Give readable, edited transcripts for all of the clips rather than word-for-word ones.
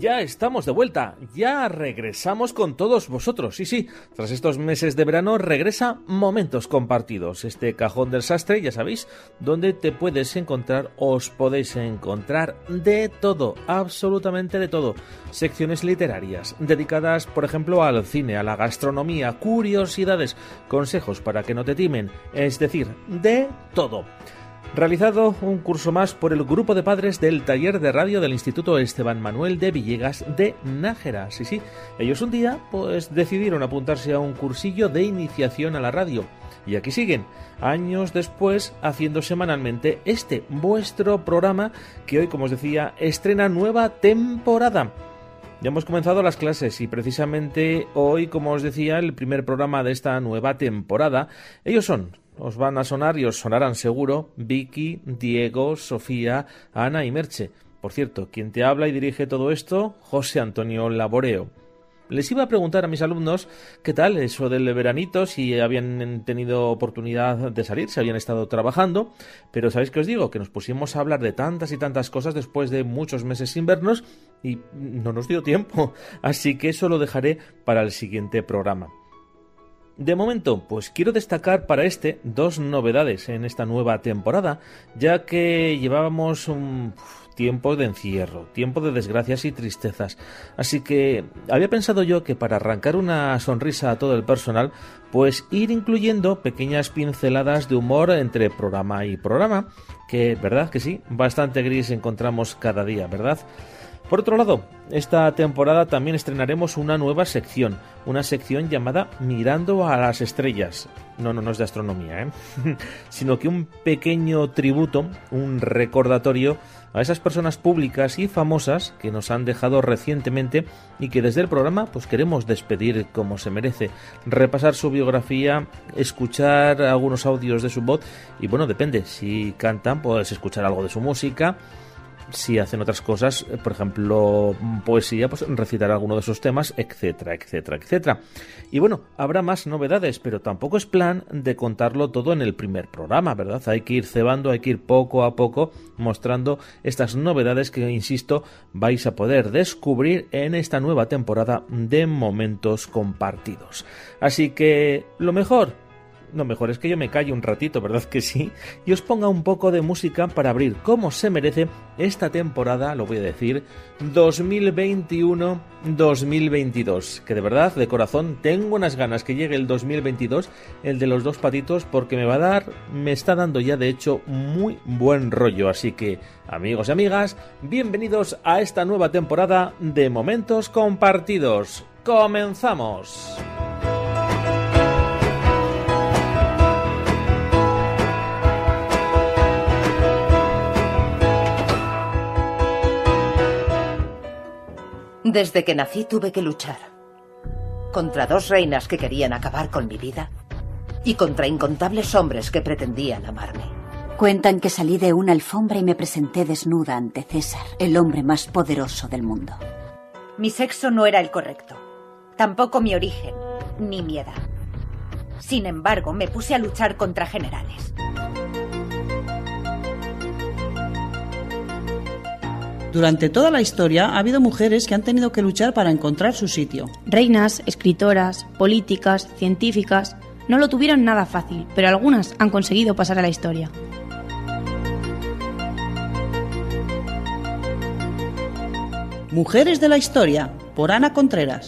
Ya estamos de vuelta, ya regresamos con todos vosotros. Sí, tras estos meses de verano regresa Momentos Compartidos, este cajón del sastre, ya sabéis, donde te puedes encontrar, os podéis encontrar de todo, absolutamente de todo. Secciones literarias, dedicadas, por ejemplo, al cine, a la gastronomía, curiosidades, consejos para que no te timen, es decir, de todo. Realizado un curso más por el grupo de padres del taller de radio del Instituto Esteban Manuel de Villegas de Nájera. Sí, ellos un día pues decidieron apuntarse a un cursillo de iniciación a la radio. Y aquí siguen, años después, haciendo semanalmente este vuestro programa que hoy, como os decía, estrena nueva temporada. Ya hemos comenzado las clases y precisamente hoy, como os decía, el primer programa de esta nueva temporada, ellos os van a sonar y os sonarán seguro, Vicky, Diego, Sofía, Ana y Merche. Por cierto, quien te habla y dirige todo esto, José Antonio Laboreo. Les iba a preguntar a mis alumnos qué tal eso del veranito, si habían tenido oportunidad de salir, si habían estado trabajando, pero ¿sabéis qué os digo? Que nos pusimos a hablar de tantas y tantas cosas después de muchos meses sin vernos y no nos dio tiempo, así que eso lo dejaré para el siguiente programa. De momento, pues quiero destacar para dos novedades en esta nueva temporada, ya que llevábamos un tiempo de encierro, tiempo de desgracias y tristezas. Así que había pensado yo que para arrancar una sonrisa a todo el personal, pues ir incluyendo pequeñas pinceladas de humor entre programa y programa, que, ¿verdad que sí? Bastante gris encontramos cada día, ¿verdad? Por otro lado, esta temporada también estrenaremos una nueva sección, una sección llamada Mirando a las Estrellas. No es de astronomía, sino que un pequeño tributo, un recordatorio a esas personas públicas y famosas que nos han dejado recientemente y que desde el programa pues queremos despedir como se merece, repasar su biografía, escuchar algunos audios de su voz y bueno, depende, si cantan pues escuchar algo de su música. Si hacen otras cosas, por ejemplo, poesía, pues recitar alguno de sus temas, etcétera, etcétera, etcétera. Y bueno, habrá más novedades, pero tampoco es plan de contarlo todo en el primer programa, ¿verdad? Hay que ir cebando, hay que ir poco a poco mostrando estas novedades que, insisto, vais a poder descubrir en esta nueva temporada de Momentos Compartidos. Así que lo mejor es que yo me calle un ratito, ¿verdad que sí? Y os ponga un poco de música para abrir como se merece esta temporada, lo voy a decir, 2021-2022. Que de verdad, de corazón, tengo unas ganas que llegue el 2022, el de los dos patitos, porque me está dando ya de hecho muy buen rollo. Así que, amigos y amigas, bienvenidos a esta nueva temporada de Momentos Compartidos. ¡Comenzamos! Desde que nací tuve que luchar contra dos reinas que querían acabar con mi vida y contra incontables hombres que pretendían amarme. Cuentan que salí de una alfombra y me presenté desnuda ante César, el hombre más poderoso del mundo. Mi sexo no era el correcto, tampoco mi origen, ni mi edad. Sin embargo, me puse a luchar contra generales. Durante toda la historia ha habido mujeres que han tenido que luchar para encontrar su sitio. Reinas, escritoras, políticas, científicas. No lo tuvieron nada fácil, pero algunas han conseguido pasar a la historia. Mujeres de la historia, por Ana Contreras.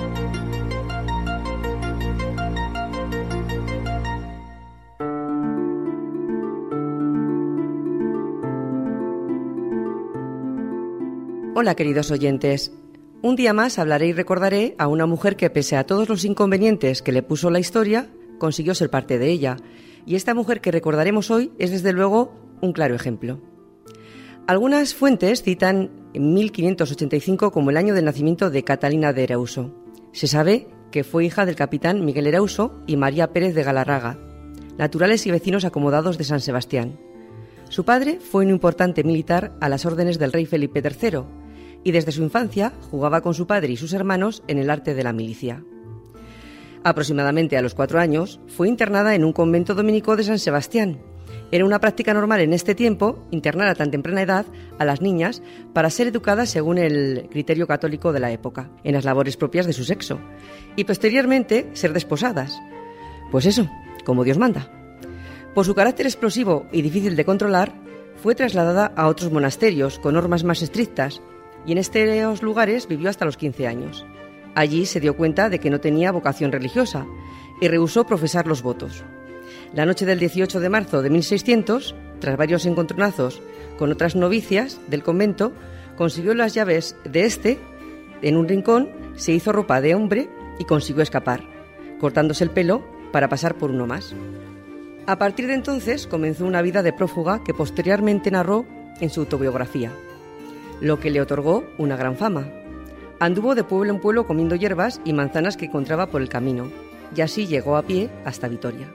Hola, queridos oyentes. Un día más hablaré y recordaré a una mujer que, pese a todos los inconvenientes que le puso la historia, consiguió ser parte de ella. Y esta mujer que recordaremos hoy es, desde luego, un claro ejemplo. Algunas fuentes citan 1585 como el año del nacimiento de Catalina de Erauso. Se sabe que fue hija del capitán Miguel Erauso y María Pérez de Galarraga, naturales y vecinos acomodados de San Sebastián. Su padre fue un importante militar a las órdenes del rey Felipe III, y desde su infancia jugaba con su padre y sus hermanos en el arte de la milicia. Aproximadamente a los 4 años, fue internada en un convento dominico de San Sebastián, Era una práctica normal en este tiempo internar a tan temprana edad a las niñas para ser educadas según el criterio católico de la época, en las labores propias de su sexo, y posteriormente ser desposadas. Pues eso, como Dios manda. Por su carácter explosivo y difícil de controlar, fue trasladada a otros monasterios con normas más estrictas, y en estos lugares vivió hasta los 15 años. Allí se dio cuenta de que no tenía vocación religiosa y rehusó profesar los votos. La noche del 18 de marzo de 1600, tras varios encontronazos con otras novicias del convento, consiguió las llaves de este. En un rincón se hizo ropa de hombre y consiguió escapar, cortándose el pelo para pasar por uno más. A partir de entonces comenzó una vida de prófuga que posteriormente narró en su autobiografía, lo que le otorgó una gran fama. Anduvo de pueblo en pueblo comiendo hierbas y manzanas que encontraba por el camino, y así llegó a pie hasta Vitoria.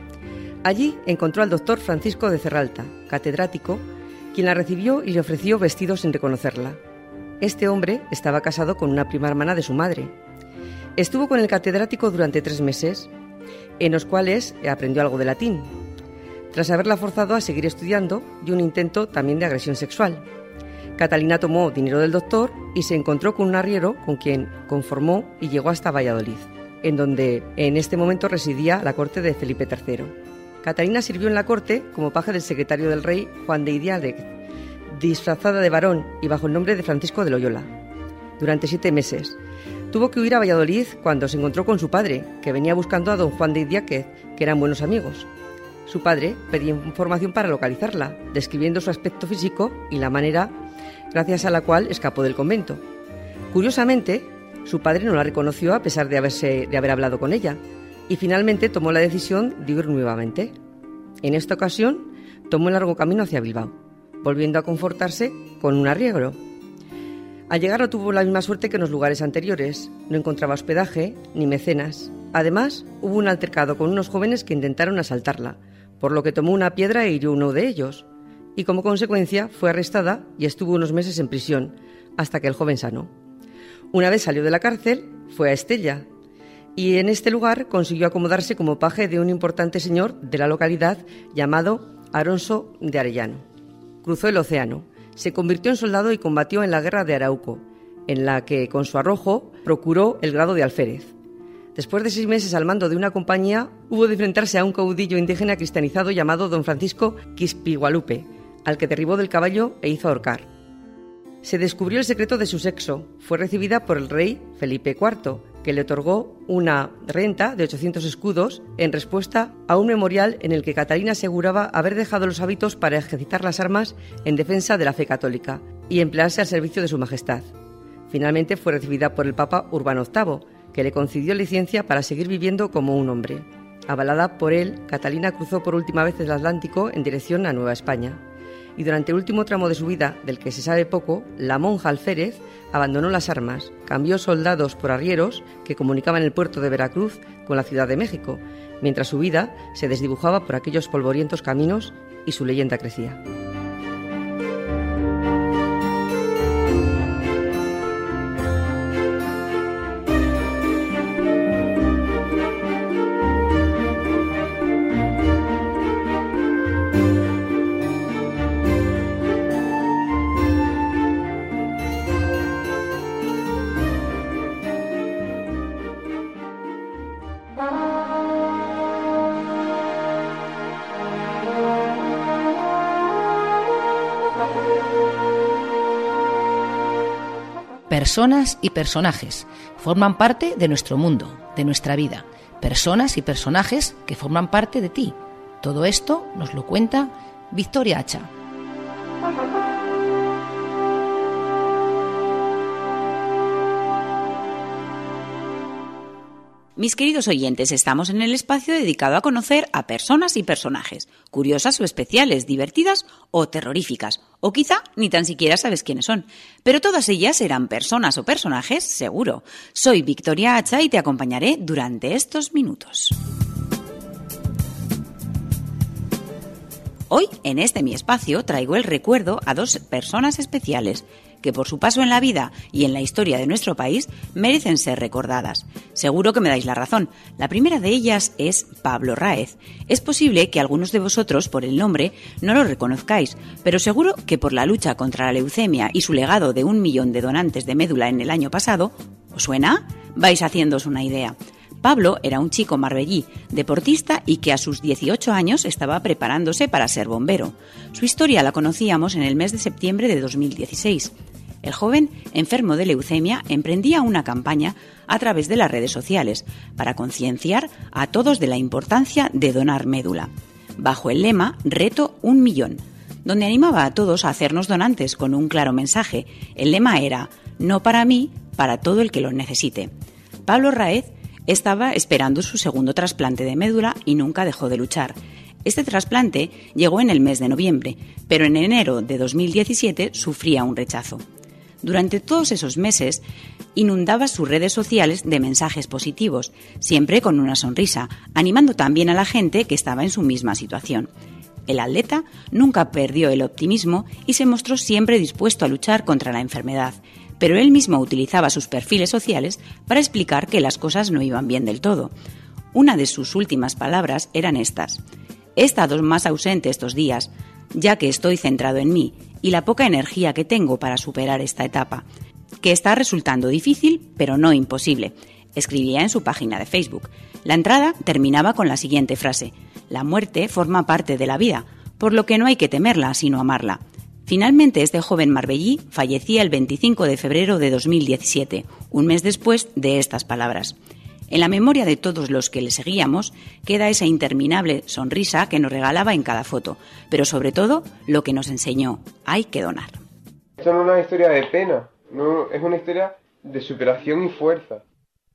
Allí encontró al doctor Francisco de Cerralta, catedrático, quien la recibió y le ofreció vestidos sin reconocerla. Este hombre estaba casado con una prima hermana de su madre. Estuvo con el catedrático durante 3 meses, en los cuales aprendió algo de latín, tras haberla forzado a seguir estudiando y un intento también de agresión sexual. Catalina tomó dinero del doctor y se encontró con un arriero con quien conformó y llegó hasta Valladolid, en donde en este momento residía la corte de Felipe III. Catalina sirvió en la corte como paje del secretario del rey Juan de Idiáquez, disfrazada de varón y bajo el nombre de Francisco de Loyola, durante 7 meses. Tuvo que huir a Valladolid cuando se encontró con su padre, que venía buscando a don Juan de Idiáquez, que eran buenos amigos. Su padre pedía información para localizarla, describiendo su aspecto físico y la manera gracias a la cual escapó del convento. Curiosamente, su padre no la reconoció a pesar de haber hablado con ella, y finalmente tomó la decisión de huir nuevamente. En esta ocasión, tomó el largo camino hacia Bilbao, volviendo a confortarse con un arriero. Al llegar no tuvo la misma suerte que en los lugares anteriores, no encontraba hospedaje ni mecenas. Además, hubo un altercado con unos jóvenes que intentaron asaltarla, por lo que tomó una piedra e hirió a uno de ellos, y como consecuencia fue arrestada y estuvo unos meses en prisión, hasta que el joven sanó. Una vez salió de la cárcel, fue a Estella, y en este lugar consiguió acomodarse como paje de un importante señor de la localidad llamado Alonso de Arellano. Cruzó el océano, se convirtió en soldado y combatió en la guerra de Arauco, en la que con su arrojo procuró el grado de alférez. Después de 6 meses al mando de una compañía, hubo de enfrentarse a un caudillo indígena cristianizado llamado don Francisco Quispigualupe, al que derribó del caballo e hizo ahorcar. Se descubrió el secreto de su sexo. Fue recibida por el rey Felipe IV, que le otorgó una renta de 800 escudos en respuesta a un memorial en el que Catalina aseguraba haber dejado los hábitos para ejercitar las armas en defensa de la fe católica y emplearse al servicio de su majestad. Finalmente fue recibida por el Papa Urbano VIII, que le concedió licencia para seguir viviendo como un hombre. Avalada por él, Catalina cruzó por última vez el Atlántico en dirección a Nueva España. Y durante el último tramo de su vida, del que se sabe poco, la monja alférez abandonó las armas, cambió soldados por arrieros que comunicaban el puerto de Veracruz con la Ciudad de México, mientras su vida se desdibujaba por aquellos polvorientos caminos y su leyenda crecía. Personas y personajes forman parte de nuestro mundo, de nuestra vida. Personas y personajes que forman parte de ti. Todo esto nos lo cuenta Victoria Hacha. Mis queridos oyentes, estamos en el espacio dedicado a conocer a personas y personajes, curiosas o especiales, divertidas o terroríficas, o quizá ni tan siquiera sabes quiénes son, pero todas ellas serán personas o personajes, seguro. Soy Victoria Hacha y te acompañaré durante estos minutos. Hoy, en este mi espacio, traigo el recuerdo a 2 personas especiales que por su paso en la vida y en la historia de nuestro país merecen ser recordadas. Seguro que me dais la razón. La primera de ellas es Pablo Raez. Es posible que algunos de vosotros, por el nombre, no lo reconozcáis, pero seguro que por la lucha contra la leucemia y su legado de 1 millón de donantes de médula en el año pasado, ¿os suena? Vais haciéndoos una idea. Pablo era un chico marbellí, deportista y que a sus 18 años estaba preparándose para ser bombero. Su historia la conocíamos en el mes de septiembre de 2016. El joven, enfermo de leucemia, emprendía una campaña a través de las redes sociales para concienciar a todos de la importancia de donar médula, bajo el lema Reto 1 millón, donde animaba a todos a hacernos donantes con un claro mensaje. El lema era «No para mí, para todo el que lo necesite». Pablo Raez estaba esperando su segundo trasplante de médula y nunca dejó de luchar. Este trasplante llegó en el mes de noviembre, pero en enero de 2017 sufría un rechazo. Durante todos esos meses, inundaba sus redes sociales de mensajes positivos, siempre con una sonrisa, animando también a la gente que estaba en su misma situación. El atleta nunca perdió el optimismo y se mostró siempre dispuesto a luchar contra la enfermedad, pero él mismo utilizaba sus perfiles sociales para explicar que las cosas no iban bien del todo. Una de sus últimas palabras eran estas: «He estado más ausente estos días, ya que estoy centrado en mí y la poca energía que tengo para superar esta etapa, que está resultando difícil, pero no imposible», escribía en su página de Facebook. La entrada terminaba con la siguiente frase: «La muerte forma parte de la vida, por lo que no hay que temerla, sino amarla». Finalmente, este joven marbellí fallecía el 25 de febrero de 2017, un mes después de estas palabras. En la memoria de todos los que le seguíamos queda esa interminable sonrisa que nos regalaba en cada foto, pero sobre todo lo que nos enseñó: hay que donar. Esto no es una historia de pena, no, es una historia de superación y fuerza.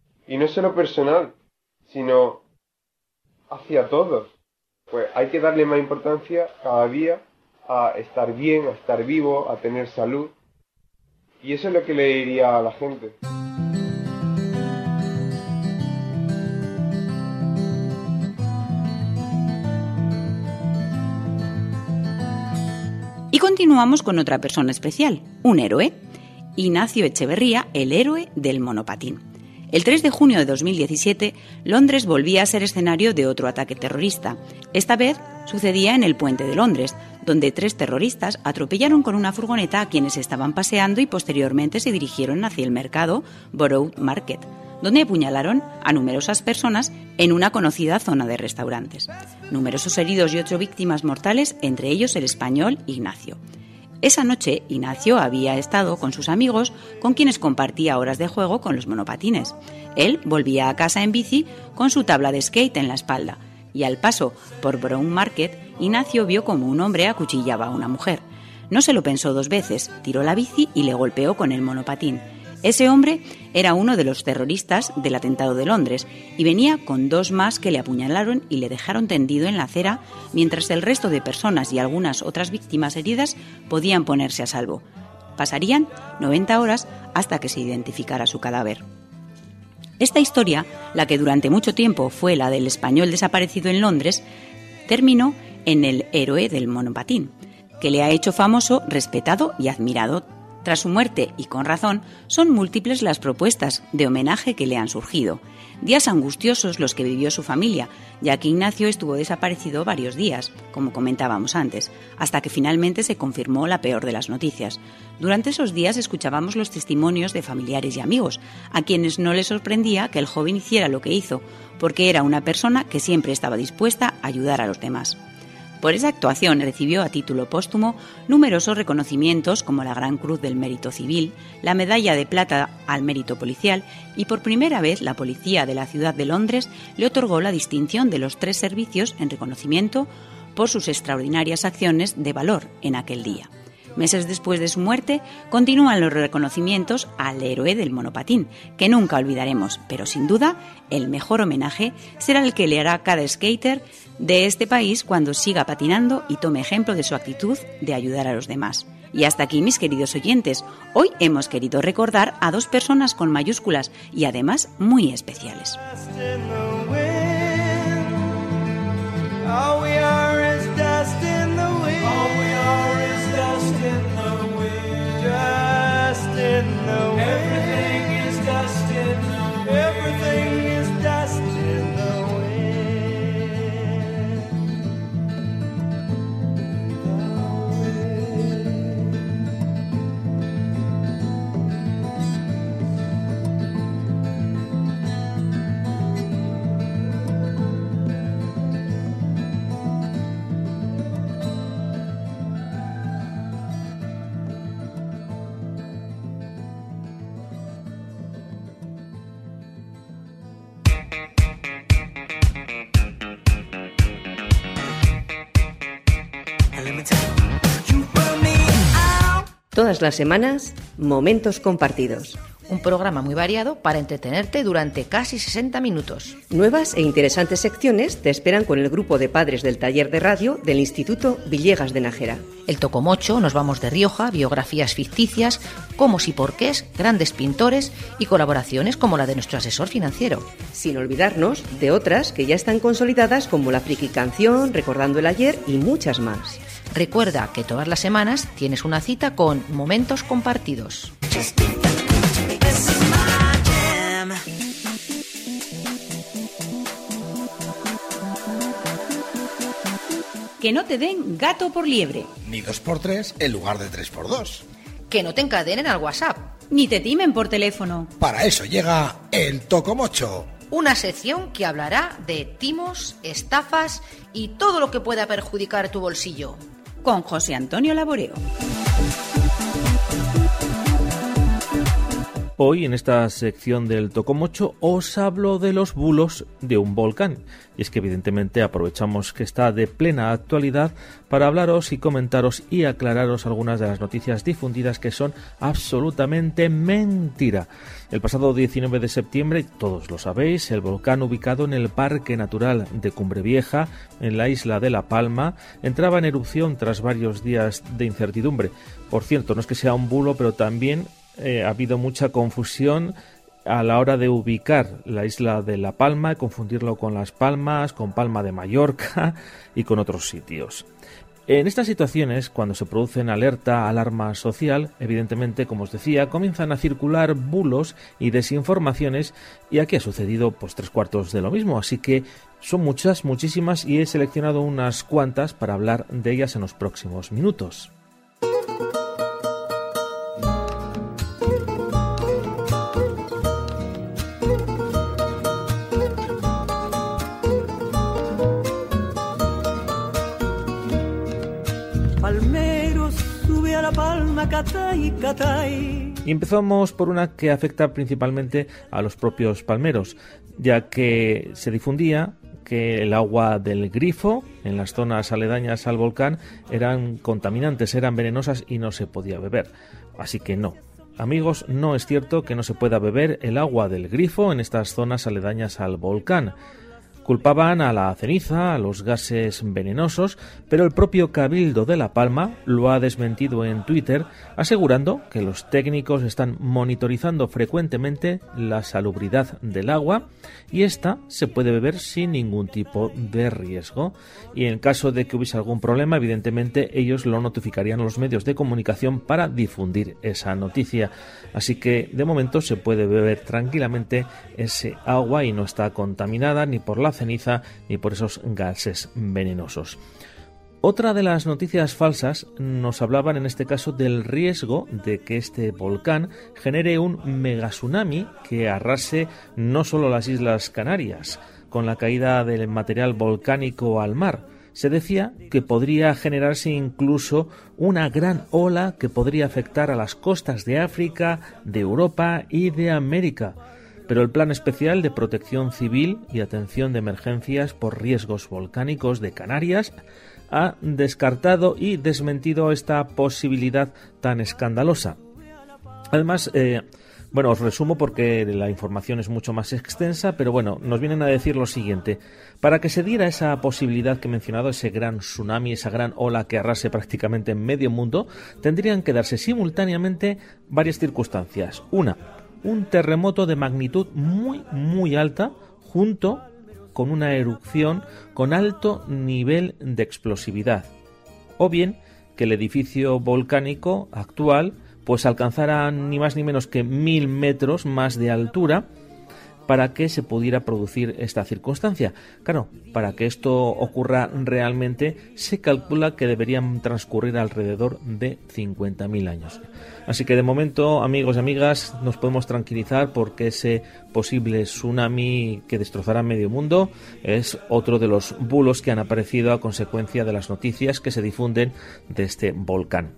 Y no solo personal, sino hacia todos. Pues hay que darle más importancia cada día a estar bien, a estar vivo, a tener salud. Y eso es lo que le diría a la gente. Y continuamos con otra persona especial, un héroe. Ignacio Echeverría, el héroe del monopatín. El 3 de junio de 2017, Londres volvía a ser escenario de otro ataque terrorista. Esta vez sucedía en el puente de Londres, donde 3 terroristas atropellaron con una furgoneta a quienes estaban paseando y posteriormente se dirigieron hacia el mercado Borough Market, donde apuñalaron a numerosas personas en una conocida zona de restaurantes. Numerosos heridos y 8 víctimas mortales, entre ellos el español Ignacio. Esa noche, Ignacio había estado con sus amigos, con quienes compartía horas de juego con los monopatines. Él volvía a casa en bici con su tabla de skate en la espalda, y al paso por Borough Market, Ignacio vio como un hombre acuchillaba a una mujer. No se lo pensó 2 veces, tiró la bici y le golpeó con el monopatín. Ese hombre era uno de los terroristas del atentado de Londres y venía con 2 más que le apuñalaron y le dejaron tendido en la acera, mientras el resto de personas y algunas otras víctimas heridas podían ponerse a salvo. Pasarían 90 horas hasta que se identificara su cadáver. Esta historia, la que durante mucho tiempo fue la del español desaparecido en Londres, terminó en el héroe del monopatín, que le ha hecho famoso, respetado y admirado. Tras su muerte, y con razón, son múltiples las propuestas de homenaje que le han surgido. Días angustiosos los que vivió su familia, ya que Ignacio estuvo desaparecido varios días, como comentábamos antes, hasta que finalmente se confirmó la peor de las noticias. Durante esos días escuchábamos los testimonios de familiares y amigos, a quienes no les sorprendía que el joven hiciera lo que hizo, porque era una persona que siempre estaba dispuesta a ayudar a los demás. Por esa actuación recibió a título póstumo numerosos reconocimientos como la Gran Cruz del Mérito Civil, la Medalla de Plata al Mérito Policial y por primera vez la Policía de la Ciudad de Londres le otorgó la distinción de los 3 servicios en reconocimiento por sus extraordinarias acciones de valor en aquel día. Meses después de su muerte, continúan los reconocimientos al héroe del monopatín, que nunca olvidaremos, pero sin duda el mejor homenaje será el que le hará cada skater de este país cuando siga patinando y tome ejemplo de su actitud de ayudar a los demás. Y hasta aquí, mis queridos oyentes, hoy hemos querido recordar a 2 personas con mayúsculas y además muy especiales. All we are is dust in the wind. Todas las semanas, Momentos Compartidos. Un programa muy variado para entretenerte durante casi 60 minutos. Nuevas e interesantes secciones te esperan con el grupo de padres del taller de radio del Instituto Villegas de Nájera. El Tocomocho, Nos vamos de Rioja, biografías ficticias, cómo y porqués, grandes pintores y colaboraciones como la de nuestro asesor financiero. Sin olvidarnos de otras que ya están consolidadas como la Friki Canción, Recordando el Ayer y muchas más. Recuerda que todas las semanas tienes una cita con Momentos Compartidos. Que no te den gato por liebre. Ni 2x3 en lugar de 3x2. Que no te encadenen al WhatsApp. Ni te timen por teléfono. Para eso llega el Tocomocho. Una sección que hablará de timos, estafas y todo lo que pueda perjudicar tu bolsillo. Con José Antonio Laboreo. Hoy, en esta sección del Tocomocho, os hablo de los bulos de un volcán. Y es que evidentemente aprovechamos que está de plena actualidad para hablaros y comentaros y aclararos algunas de las noticias difundidas que son absolutamente mentira. El pasado 19 de septiembre, todos lo sabéis, el volcán ubicado en el Parque Natural de Cumbrevieja, en la isla de La Palma, entraba en erupción tras varios días de incertidumbre. Por cierto, no es que sea un bulo, pero también ha habido mucha confusión a la hora de ubicar la isla de La Palma y confundirlo con Las Palmas, con Palma de Mallorca y con otros sitios. En estas situaciones, cuando se producen alarma social, evidentemente, como os decía, comienzan a circular bulos y desinformaciones, y aquí ha sucedido pues 3/4 de lo mismo, así que son muchas, muchísimas, y he seleccionado unas cuantas para hablar de ellas en los próximos minutos. Y empezamos por una que afecta principalmente a los propios palmeros, ya que se difundía que el agua del grifo en las zonas aledañas al volcán eran contaminantes, eran venenosas y no se podía beber. Así que no. Amigos, no es cierto que no se pueda beber el agua del grifo en estas zonas aledañas al volcán. Culpaban a la ceniza, a los gases venenosos, pero el propio Cabildo de La Palma lo ha desmentido en Twitter, asegurando que los técnicos están monitorizando frecuentemente la salubridad del agua y esta se puede beber sin ningún tipo de riesgo. Y en caso de que hubiese algún problema, evidentemente ellos lo notificarían a los medios de comunicación para difundir esa noticia. Así que de momento se puede beber tranquilamente ese agua y no está contaminada ni por la ceniza ni por esos gases venenosos. Otra de las noticias falsas nos hablaban en este caso del riesgo de que este volcán genere un megatsunami que arrase no solo las Islas Canarias, con la caída del material volcánico al mar. Se decía que podría generarse incluso una gran ola que podría afectar a las costas de África, de Europa y de América. Pero el Plan Especial de Protección Civil y Atención de Emergencias por Riesgos Volcánicos de Canarias ha descartado y desmentido esta posibilidad tan escandalosa. Además, os resumo porque la información es mucho más extensa, pero bueno, nos vienen a decir lo siguiente. Para que se diera esa posibilidad que he mencionado, ese gran tsunami, esa gran ola que arrase prácticamente en medio mundo, tendrían que darse simultáneamente varias circunstancias. Una, un terremoto de magnitud muy, muy alta, junto con una erupción con alto nivel de explosividad. O bien, que el edificio volcánico actual pues alcanzara ni más ni menos que 1000 metros más de altura para que se pudiera producir esta circunstancia. Claro, para que esto ocurra realmente se calcula que deberían transcurrir alrededor de 50.000 años. Así que de momento, amigos y amigas, nos podemos tranquilizar porque ese posible tsunami que destrozará medio mundo es otro de los bulos que han aparecido a consecuencia de las noticias que se difunden de este volcán.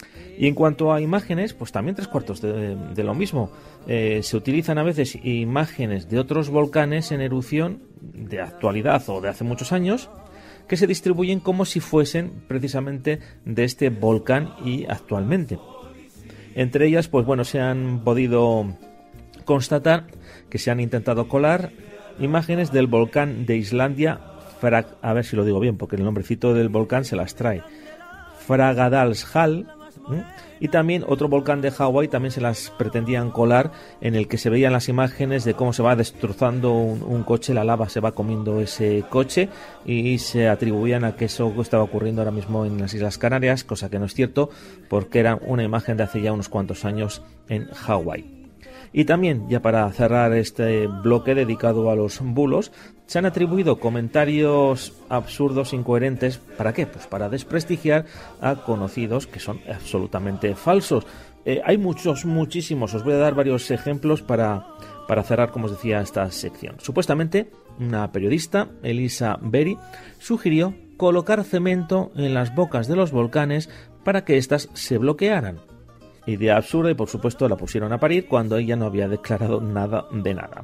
Y en cuanto a imágenes, pues también 3/4 de lo mismo. Se utilizan a veces imágenes de otros volcanes en erupción de actualidad o de hace muchos años que se distribuyen como si fuesen precisamente de este volcán y actualmente. Entre ellas, pues bueno, se han podido constatar que se han intentado colar imágenes del volcán de Islandia, a ver si lo digo bien, porque el nombrecito del volcán se las trae, Fagradalsfjall, y también otro volcán de Hawái también se las pretendían colar, en el que se veían las imágenes de cómo se va destrozando un coche, la lava se va comiendo ese coche, y se atribuían a que eso estaba ocurriendo ahora mismo en las Islas Canarias, cosa que no es cierto, porque era una imagen de hace ya unos cuantos años en Hawái. Y también, ya para cerrar este bloque dedicado a los bulos, se han atribuido comentarios absurdos, incoherentes. ¿Para qué? Pues para desprestigiar a conocidos que son absolutamente falsos. Hay muchísimos. Os voy a dar varios ejemplos para cerrar, como os decía, esta sección. Supuestamente, una periodista, Elisa Berry, sugirió colocar cemento en las bocas de los volcanes para que éstas se bloquearan. Idea absurda, y por supuesto la pusieron a parir cuando ella no había declarado nada de nada.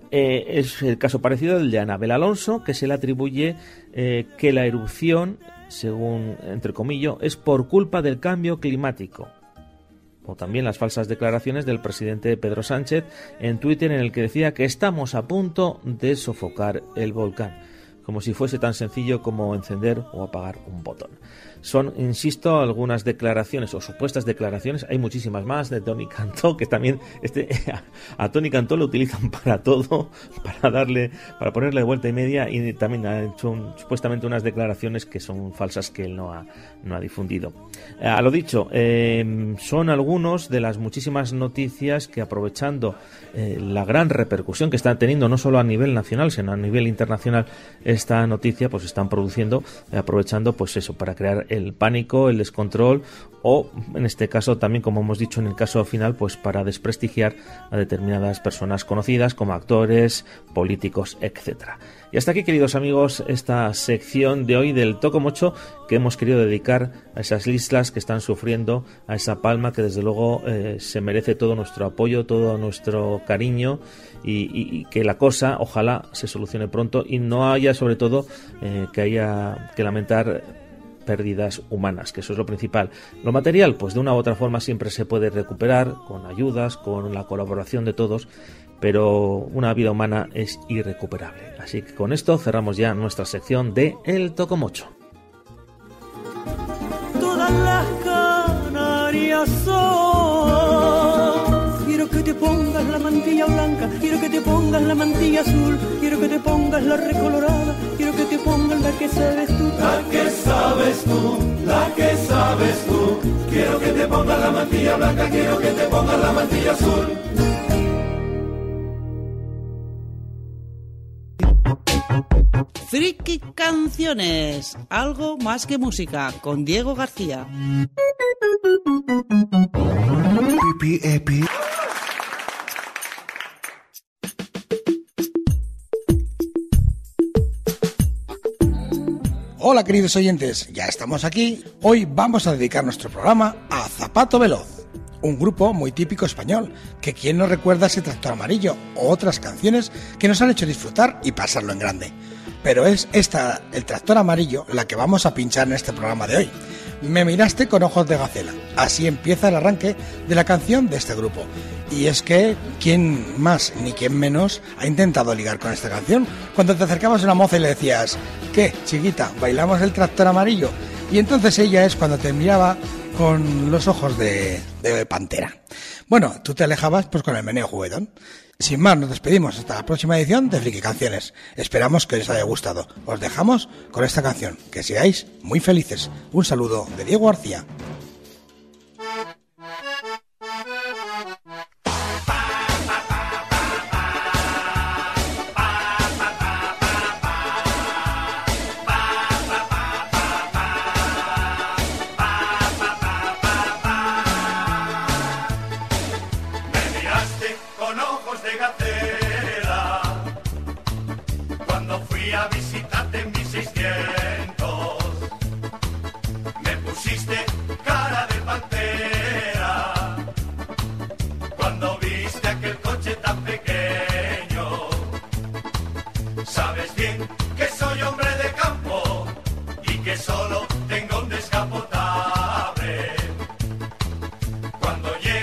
Es el caso parecido del de Anabel Alonso, que se le atribuye que la erupción, según entre comillas, es por culpa del cambio climático. O también las falsas declaraciones del presidente Pedro Sánchez en Twitter, en el que decía que estamos a punto de sofocar el volcán, como si fuese tan sencillo como encender o apagar un botón. Son, insisto, algunas declaraciones o supuestas declaraciones, hay muchísimas más, de Tony Cantó, que también a Tony Cantó lo utilizan para todo, para ponerle de vuelta y media, y también ha hecho supuestamente unas declaraciones que son falsas, que él no ha difundido. A lo dicho, son algunos de las muchísimas noticias que, aprovechando la gran repercusión que están teniendo no solo a nivel nacional, sino a nivel internacional, esta noticia, pues están produciendo, aprovechando pues eso, para crear el pánico, el descontrol, o en este caso también, como hemos dicho en el caso final, pues para desprestigiar a determinadas personas conocidas como actores, políticos, etcétera. Y hasta aquí, queridos amigos, esta sección de hoy del Tocomocho, que hemos querido dedicar a esas islas que están sufriendo, a esa palma que desde luego se merece todo nuestro apoyo, todo nuestro cariño, y que la cosa ojalá se solucione pronto y no haya, sobre todo, que haya que lamentar pérdidas humanas, que eso es lo principal. Lo material, pues de una u otra forma siempre se puede recuperar con ayudas, con la colaboración de todos, pero una vida humana es irrecuperable. Así que con esto cerramos ya nuestra sección de El Tocomocho. Todas las Canarias son. Quiero que te pongas la mantilla blanca, quiero que te pongas la mantilla azul, quiero que te pongas la recolorada, quiero que te pongas la que sabes tú. La que sabes tú, la que sabes tú. Quiero que te pongas la mantilla blanca, quiero que te pongas la mantilla azul. Friki Canciones, algo más que música, con Diego García. Hola, queridos oyentes, ya estamos aquí. Hoy vamos a dedicar nuestro programa a Zapato Veloz, un grupo muy típico español, que quien no recuerda ese Tractor Amarillo o otras canciones que nos han hecho disfrutar y pasarlo en grande. Pero es esta, el Tractor Amarillo, la que vamos a pinchar en este programa de hoy. Me miraste con ojos de gacela. Así empieza el arranque de la canción de este grupo. Y es que, ¿quién más ni quién menos ha intentado ligar con esta canción? Cuando te acercabas a una moza y le decías, ¿qué, chiquita, bailamos el Tractor Amarillo? Y entonces ella es cuando te miraba con los ojos de pantera. Bueno, tú te alejabas pues con el meneo juguetón. Sin más, nos despedimos hasta la próxima edición de Friki Canciones. Esperamos que les haya gustado. Os dejamos con esta canción. Que seáis muy felices. Un saludo de Diego García. Solo tengo un descapotable. Cuando llegue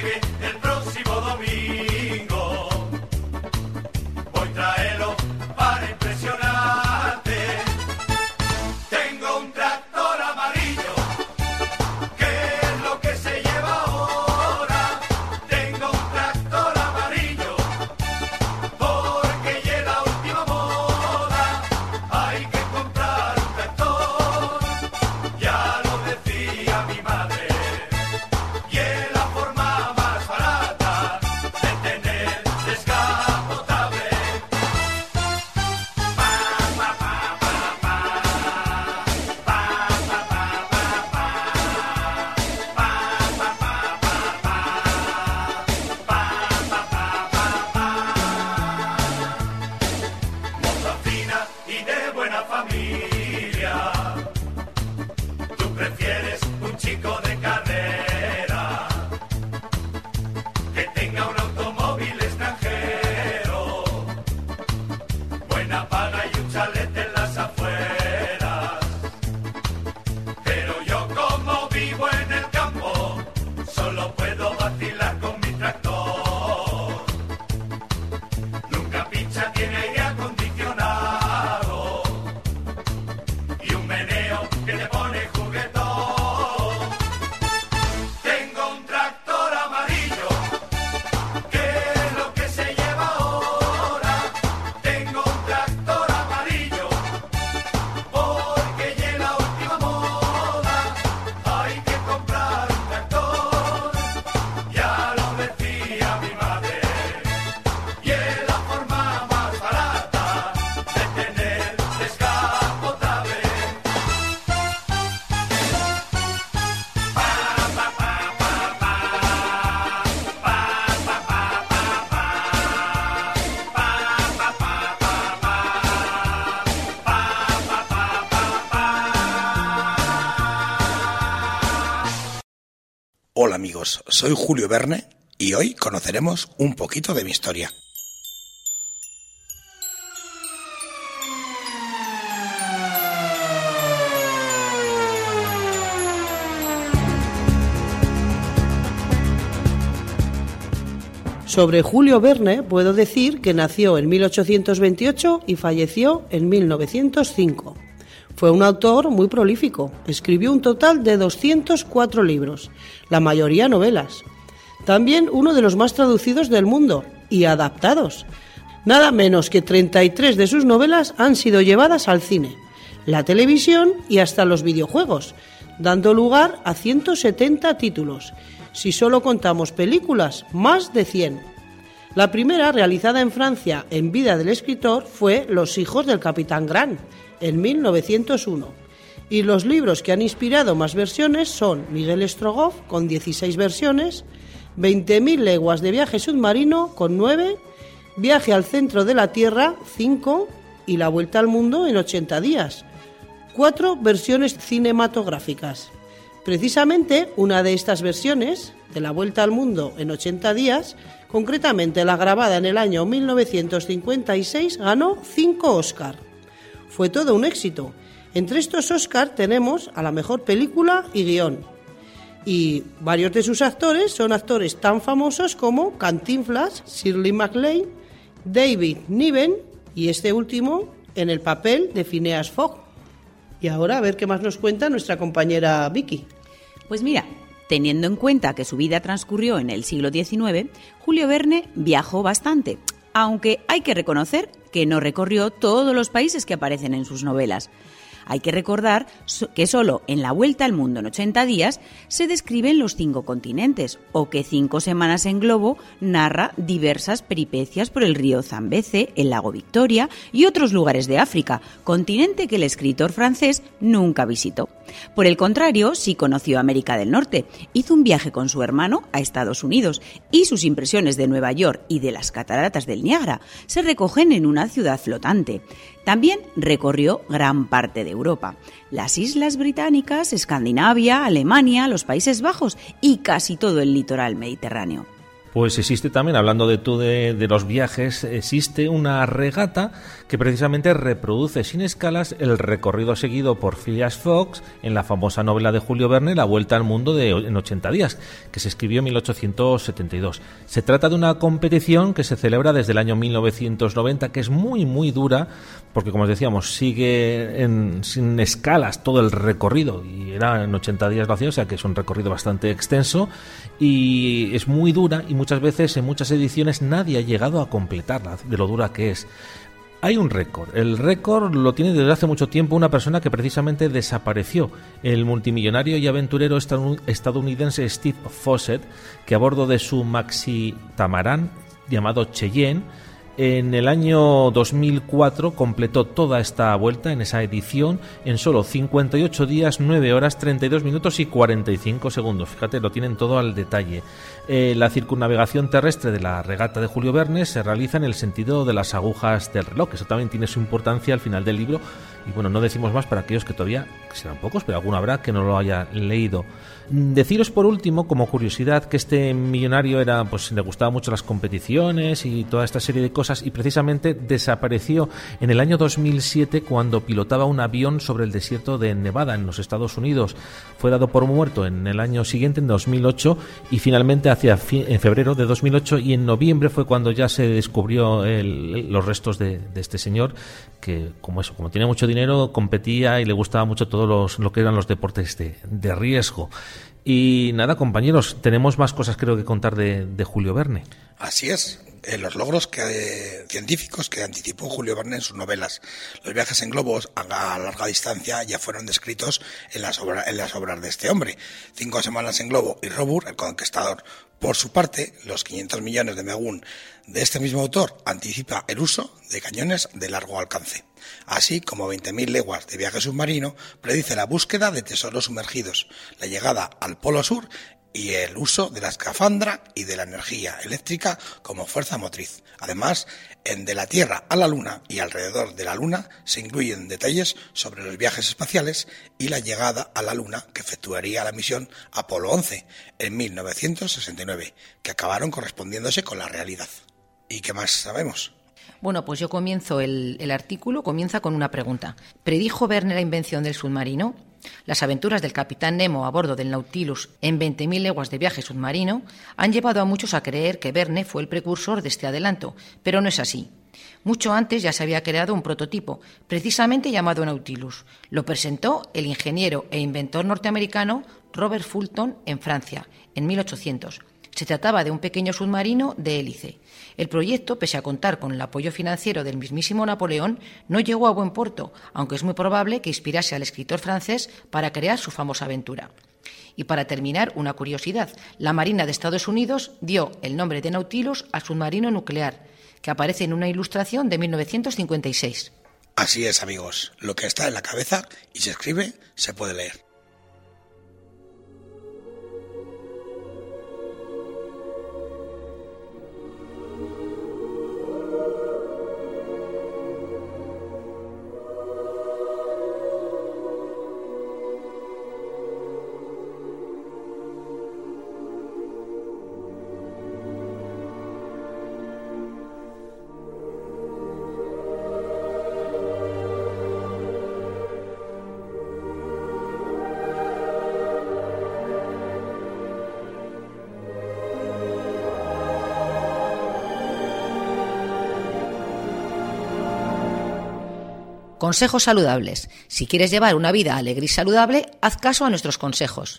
Hola amigos, soy Julio Verne y hoy conoceremos un poquito de mi historia. Sobre Julio Verne puedo decir que nació en 1828 y falleció en 1905. Fue un autor muy prolífico. Escribió un total de 204 libros, la mayoría novelas. También uno de los más traducidos del mundo y adaptados. Nada menos que 33 de sus novelas han sido llevadas al cine, la televisión y hasta los videojuegos, dando lugar a 170 títulos. Si solo contamos películas, más de 100. La primera, realizada en Francia en vida del escritor, fue Los hijos del Capitán Grant, en 1901. Y los libros que han inspirado más versiones son Miguel Strogoff, con 16 versiones, 20.000 leguas de viaje submarino, con 9, Viaje al centro de la Tierra, 5, y La vuelta al mundo en 80 días, 4 versiones cinematográficas. Precisamente una de estas versiones, de La vuelta al mundo en 80 días, concretamente la grabada en el año 1956, ganó 5 Oscar. Fue todo un éxito. Entre estos Oscar tenemos a la mejor película y guión. Y varios de sus actores son actores tan famosos como Cantinflas, Shirley MacLaine, David Niven y este último en el papel de Phineas Fogg. Y ahora a ver qué más nos cuenta nuestra compañera Vicky. Pues mira, teniendo en cuenta que su vida transcurrió en el siglo XIX, Julio Verne viajó bastante, aunque hay que reconocer que no recorrió todos los países que aparecen en sus novelas. Hay que recordar que solo en La vuelta al mundo en 80 días se describen los 5 continentes, o que 5 semanas en globo narra diversas peripecias por el río Zambeze, el lago Victoria y otros lugares de África, continente que el escritor francés nunca visitó. Por el contrario, sí conoció América del Norte, hizo un viaje con su hermano a Estados Unidos y sus impresiones de Nueva York y de las cataratas del Niágara se recogen en una ciudad flotante. También recorrió gran parte de Europa, las islas británicas, Escandinavia, Alemania, los Países Bajos y casi todo el litoral mediterráneo. Pues existe también, hablando de los viajes, existe una regata que precisamente reproduce sin escalas el recorrido seguido por Phileas Fogg en la famosa novela de Julio Verne, La vuelta al mundo en 80 días, que se escribió en 1872. Se trata de una competición que se celebra desde el año 1990, que es muy, muy dura, porque como os decíamos, sigue sin escalas todo el recorrido, y era en 80 días lo hacía, o sea que es un recorrido bastante extenso, y es muy dura, y muchas veces en muchas ediciones nadie ha llegado a completarla, de lo dura que es. Hay un récord. El récord lo tiene desde hace mucho tiempo una persona que precisamente desapareció, el multimillonario y aventurero estadounidense Steve Fossett, que a bordo de su maxi tamarán llamado Cheyenne, en el año 2004 completó toda esta vuelta en esa edición en solo 58 días, 9 horas, 32 minutos y 45 segundos. Fíjate, lo tienen todo al detalle. La circunnavegación terrestre de la regata de Julio Verne se realiza en el sentido de las agujas del reloj. Eso también tiene su importancia al final del libro. Y bueno, no decimos más para aquellos que todavía, que serán pocos, pero alguno habrá que no lo haya leído. Deciros por último, como curiosidad, que este millonario le gustaba mucho las competiciones y toda esta serie de cosas, y precisamente desapareció en el año 2007 cuando pilotaba un avión sobre el desierto de Nevada en los Estados Unidos. Fue dado por muerto en el año siguiente, en 2008, y finalmente en febrero de 2008 y en noviembre fue cuando ya se descubrió los restos de este señor, que como tenía mucho dinero, competía y le gustaba mucho todo lo que eran los deportes de riesgo. Y nada, compañeros, tenemos más cosas creo que contar de Julio Verne. Así es. Los logros científicos que anticipó Julio Verne en sus novelas. Los viajes en globos a larga distancia ya fueron descritos en las obras de este hombre. 5 semanas en globo y Robur, el conquistador. Por su parte, los 500 millones de Megún de este mismo autor anticipa el uso de cañones de largo alcance. Así como 20.000 leguas de viaje submarino predice la búsqueda de tesoros sumergidos, la llegada al Polo Sur y el uso de la escafandra y de la energía eléctrica como fuerza motriz. Además, En De la Tierra a la Luna y alrededor de la Luna se incluyen detalles sobre los viajes espaciales y la llegada a la Luna que efectuaría la misión Apolo 11 en 1969, que acabaron correspondiéndose con la realidad. ¿Y qué más sabemos? Bueno, pues yo comienzo el artículo, comienza con una pregunta. ¿Predijo Verne la invención del submarino? Las aventuras del capitán Nemo a bordo del Nautilus en 20.000 leguas de viaje submarino han llevado a muchos a creer que Verne fue el precursor de este adelanto, pero no es así. Mucho antes ya se había creado un prototipo, precisamente llamado Nautilus. Lo presentó el ingeniero e inventor norteamericano Robert Fulton en Francia, en 1800. Se trataba de un pequeño submarino de hélice. El proyecto, pese a contar con el apoyo financiero del mismísimo Napoleón, no llegó a buen puerto, aunque es muy probable que inspirase al escritor francés para crear su famosa aventura. Y para terminar, una curiosidad. La Marina de Estados Unidos dio el nombre de Nautilus al submarino nuclear, que aparece en una ilustración de 1956. Así es, amigos. Lo que está en la cabeza y se escribe, se puede leer. Consejos saludables. Si quieres llevar una vida alegre y saludable, haz caso a nuestros consejos.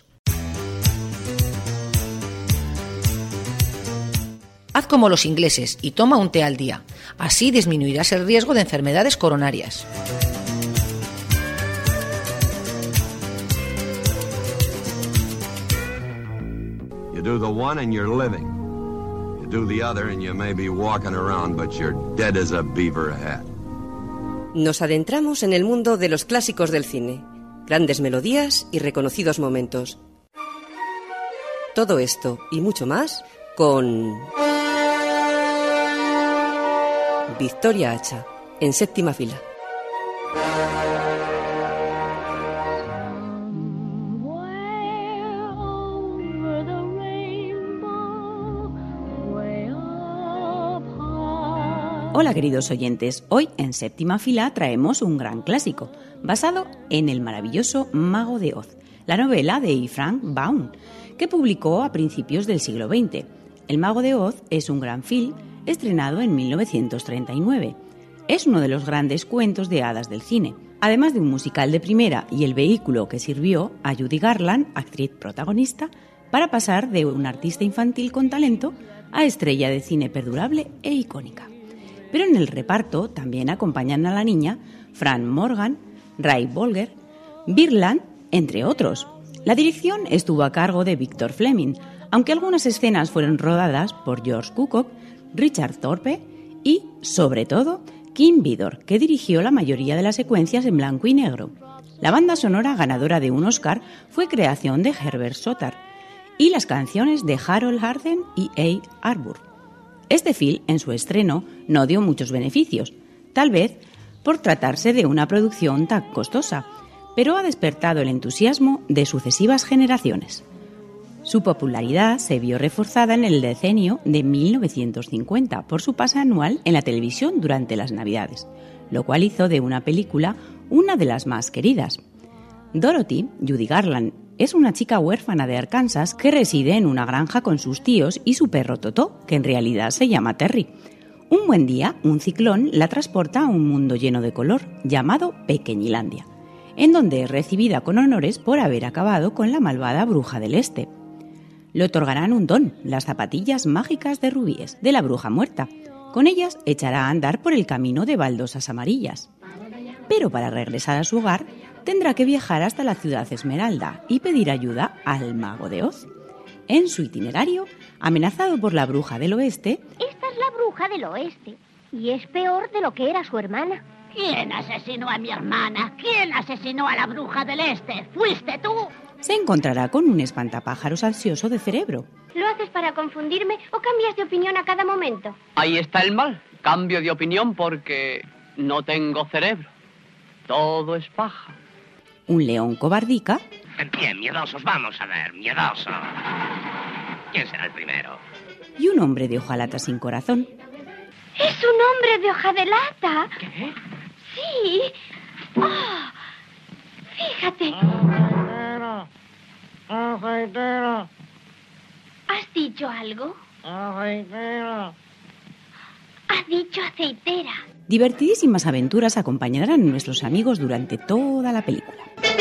Haz como los ingleses y toma un té al día. Así disminuirás el riesgo de enfermedades coronarias. You do the one and you're living. You do the other and you may be walking around, but you're dead as a beaver hat. Nos adentramos en el mundo de los clásicos del cine, grandes melodías y reconocidos momentos. Todo esto y mucho más con Victoria Hacha, en séptima fila. Hola queridos oyentes, hoy en séptima fila traemos un gran clásico, basado en El maravilloso Mago de Oz, la novela de Frank Baum, que publicó a principios del siglo XX. El Mago de Oz es un gran film estrenado en 1939. Es uno de los grandes cuentos de hadas del cine, además de un musical de primera y el vehículo que sirvió a Judy Garland, actriz protagonista, para pasar de un artista infantil con talento a estrella de cine perdurable e icónica. Pero en el reparto también acompañan a la niña Fran Morgan, Ray Bolger, Birland, entre otros. La dirección estuvo a cargo de Victor Fleming, aunque algunas escenas fueron rodadas por George Cukor, Richard Thorpe y, sobre todo, Kim Vidor, que dirigió la mayoría de las secuencias en blanco y negro. La banda sonora ganadora de un Oscar fue creación de Herbert Sotar y las canciones de Harold Arden y A. Arbour. Este film, en su estreno, no dio muchos beneficios, tal vez por tratarse de una producción tan costosa, pero ha despertado el entusiasmo de sucesivas generaciones. Su popularidad se vio reforzada en el decenio de 1950 por su pase anual en la televisión durante las Navidades, lo cual hizo de una película una de las más queridas. Dorothy, Judy Garland, es una chica huérfana de Arkansas que reside en una granja con sus tíos y su perro Totó, que en realidad se llama Terry. Un buen día, un ciclón la transporta a un mundo lleno de color, llamado Pequeñilandia, en donde es recibida con honores por haber acabado con la malvada bruja del Este. Le otorgarán un don, las zapatillas mágicas de rubíes, de la bruja muerta. Con ellas echará a andar por el camino de baldosas amarillas. Pero para regresar a su hogar, tendrá que viajar hasta la ciudad Esmeralda y pedir ayuda al Mago de Oz. En su itinerario, amenazado por la bruja del oeste... Esta es la bruja del oeste, y es peor de lo que era su hermana. ¿Quién asesinó a mi hermana? ¿Quién asesinó a la bruja del este? ¿Fuiste tú? Se encontrará con un espantapájaros ansioso de cerebro. ¿Lo haces para confundirme o cambias de opinión a cada momento? Ahí está el mal. Cambio de opinión porque no tengo cerebro. Todo es paja. Un león cobardica. Bien, miedosos, vamos a ver, miedoso. ¿Quién será el primero? Y un hombre de hojalata sin corazón. ¡Es un hombre de hojalata! ¿Qué? Sí. Oh, fíjate. Aceitero. ¿Has dicho algo? Aceitero. Has dicho aceitera. Divertidísimas aventuras acompañarán a nuestros amigos durante toda la película.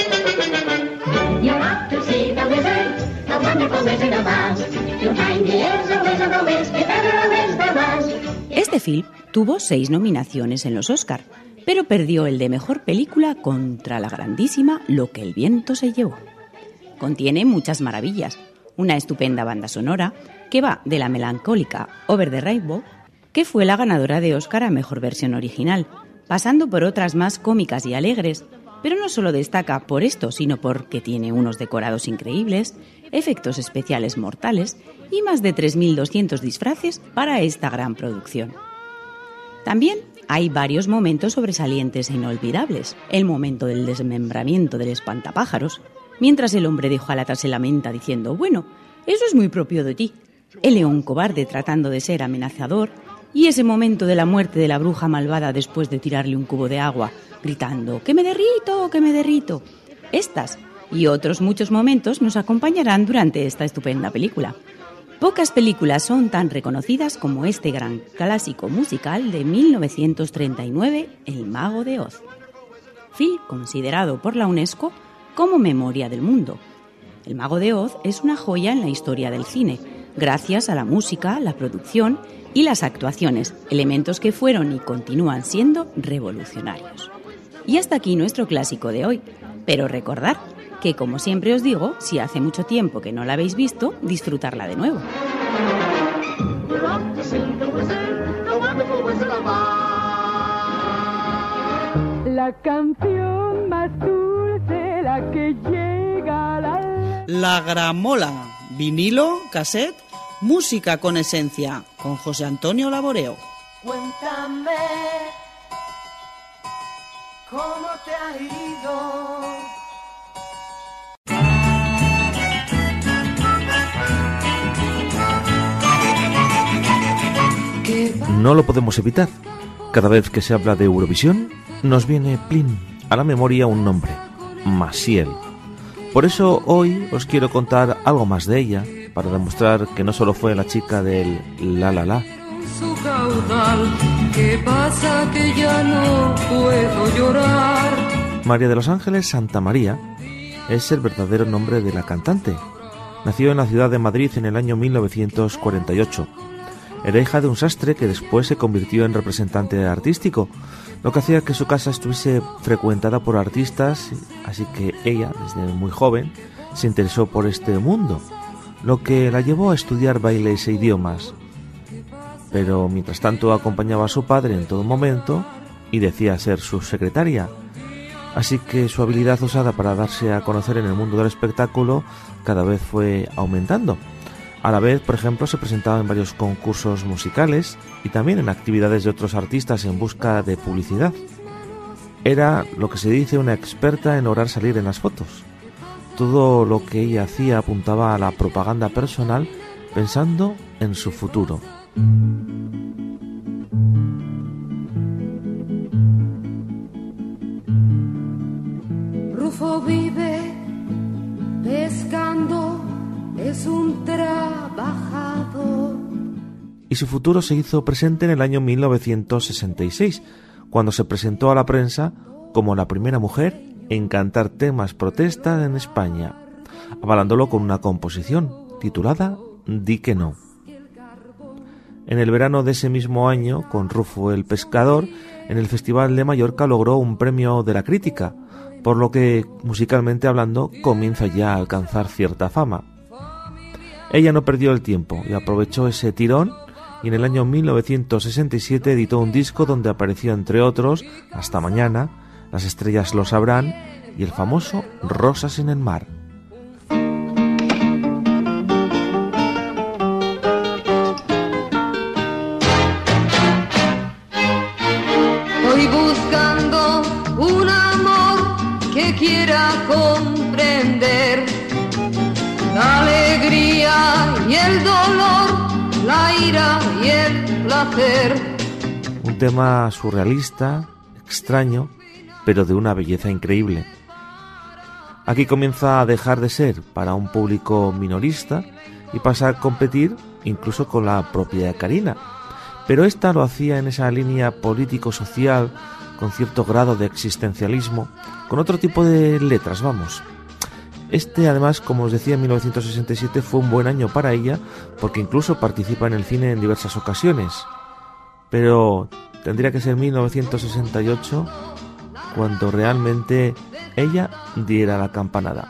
Este film tuvo 6 nominaciones en los Oscar, pero perdió el de Mejor Película contra la grandísima Lo que el viento se llevó. Contiene muchas maravillas, una estupenda banda sonora que va de la melancólica Over the Rainbow, que fue la ganadora de Oscar a Mejor Versión Original, pasando por otras más cómicas y alegres, pero no solo destaca por esto, sino porque tiene unos decorados increíbles, efectos especiales mortales y más de 3.200 disfraces para esta gran producción. También hay varios momentos sobresalientes e inolvidables. El momento del desmembramiento del espantapájaros, mientras el hombre de hojalata se lamenta diciendo: bueno, eso es muy propio de ti. El león cobarde tratando de ser amenazador, y ese momento de la muerte de la bruja malvada después de tirarle un cubo de agua, gritando ¡que me derrito, que me derrito! Estas y otros muchos momentos nos acompañarán durante esta estupenda película. Pocas películas son tan reconocidas como este gran clásico musical de 1939, El Mago de Oz. Film considerado por la UNESCO como Memoria del Mundo. El Mago de Oz es una joya en la historia del cine, gracias a la música, la producción y las actuaciones, elementos que fueron y continúan siendo revolucionarios. Y hasta aquí nuestro clásico de hoy, pero recordad que, como siempre os digo, si hace mucho tiempo que no la habéis visto, disfrutarla de nuevo. La canción más dulce, la que llega a La gramola, vinilo, cassette, música con esencia, con José Antonio Laboreo. Cuéntame cómo te ha ido. No lo podemos evitar. Cada vez que se habla de Eurovisión, nos viene plin a la memoria un nombre: Maciel. Por eso hoy os quiero contar algo más de ella, para demostrar que no solo fue la chica del La La La. Su caudal, ¿qué pasa que ya no puedo llorar? María de los Ángeles Santa María es el verdadero nombre de la cantante. Nació en la ciudad de Madrid en el año 1948. Era hija de un sastre que después se convirtió en representante artístico, lo que hacía que su casa estuviese frecuentada por artistas, así que ella, desde muy joven, se interesó por este mundo, lo que la llevó a estudiar bailes e idiomas. Pero mientras tanto acompañaba a su padre en todo momento y decía ser su secretaria, así que su habilidad usada para darse a conocer en el mundo del espectáculo cada vez fue aumentando. A la vez, por ejemplo, se presentaba en varios concursos musicales y también en actividades de otros artistas en busca de publicidad. Era lo que se dice una experta en lograr salir en las fotos. Todo lo que ella hacía apuntaba a la propaganda personal pensando en su futuro. Rufo vive pescando, es un trabajador. Y su futuro se hizo presente en el año 1966, cuando se presentó a la prensa como la primera mujer en cantar temas protesta en España, avalándolo con una composición titulada Di que no. En el verano de ese mismo año, con Rufo el Pescador, en el Festival de Mallorca logró un premio de la crítica, por lo que, musicalmente hablando, comienza ya a alcanzar cierta fama. Ella no perdió el tiempo y aprovechó ese tirón, y en el año 1967 editó un disco donde apareció, entre otros, Hasta mañana, Las estrellas lo sabrán y el famoso Rosas en el mar. me quiera comprender. La alegría y el dolor, la ira y el placer. Un tema surrealista, extraño, pero de una belleza increíble. Aquí comienza a dejar de ser para un público minorista y pasa a competir incluso con la propia Carina. Pero esta lo hacía en esa línea político-social, con cierto grado de existencialismo, con otro tipo de letras, vamos. Este, además, como os decía, en 1967 fue un buen año para ella, porque incluso participa en el cine en diversas ocasiones. Pero tendría que ser 1968 cuando realmente ella diera la campanada.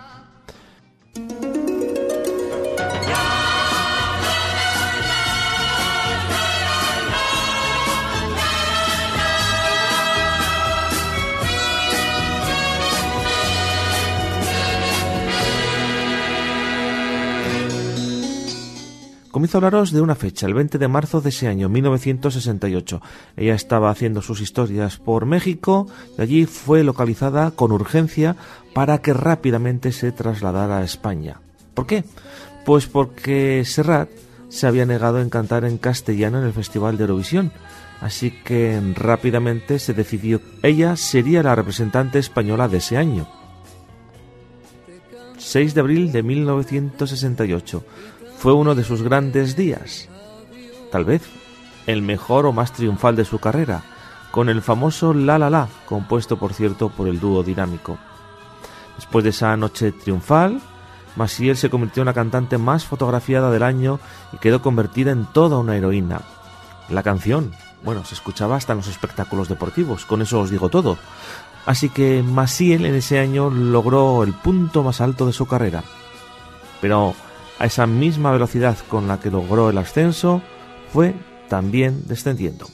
Comienzo a hablaros de una fecha, el 20 de marzo de ese año, 1968. Ella estaba haciendo sus historias por México y allí fue localizada con urgencia para que rápidamente se trasladara a España. ¿Por qué? Pues porque Serrat se había negado a cantar en castellano en el Festival de Eurovisión. Así que rápidamente se decidió que ella sería la representante española de ese año. 6 de abril de 1968. Fue uno de sus grandes días, tal vez el mejor o más triunfal de su carrera, con el famoso La La La, compuesto por cierto por el dúo Dinámico. Después de esa noche triunfal, Maciel se convirtió en la cantante más fotografiada del año y quedó convertida en toda una heroína. La canción, bueno, se escuchaba hasta en los espectáculos deportivos, con eso os digo todo. Así que Maciel en ese año logró el punto más alto de su carrera. Pero a esa misma velocidad con la que logró el ascenso, fue también descendiendo.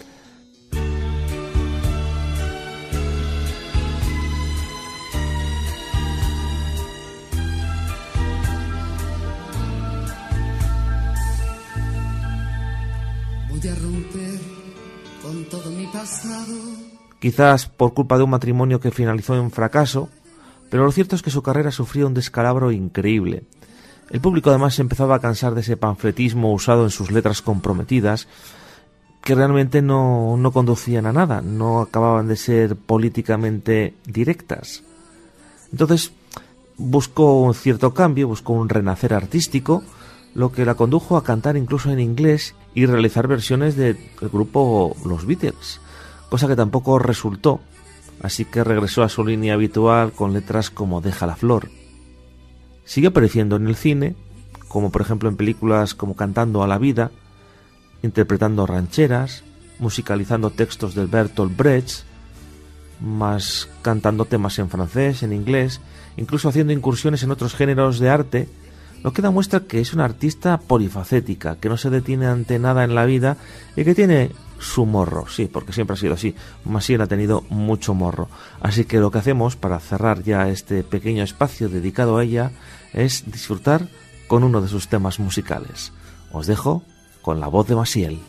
Voy a romper con todo mi pasado. Quizás por culpa de un matrimonio que finalizó en fracaso, pero lo cierto es que su carrera sufrió un descalabro increíble. El público además se empezaba a cansar de ese panfletismo usado en sus letras comprometidas, que realmente no conducían a nada, no acababan de ser políticamente directas. Entonces buscó un cierto cambio, buscó un renacer artístico, lo que la condujo a cantar incluso en inglés y realizar versiones del grupo Los Beatles, cosa que tampoco resultó, así que regresó a su línea habitual con letras como Deja la flor. Sigue apareciendo en el cine, como por ejemplo en películas como Cantando a la vida, interpretando rancheras, musicalizando textos de Bertolt Brecht, más cantando temas en francés, en inglés, incluso haciendo incursiones en otros géneros de arte, lo que demuestra que es una artista polifacética, que no se detiene ante nada en la vida y que tiene su morro, sí, porque siempre ha sido así. Maciel ha tenido mucho morro. Así que lo que hacemos para cerrar ya este pequeño espacio dedicado a ella es disfrutar con uno de sus temas musicales. Os dejo con la voz de Maciel.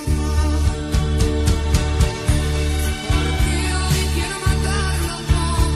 Porque hoy quiero matar los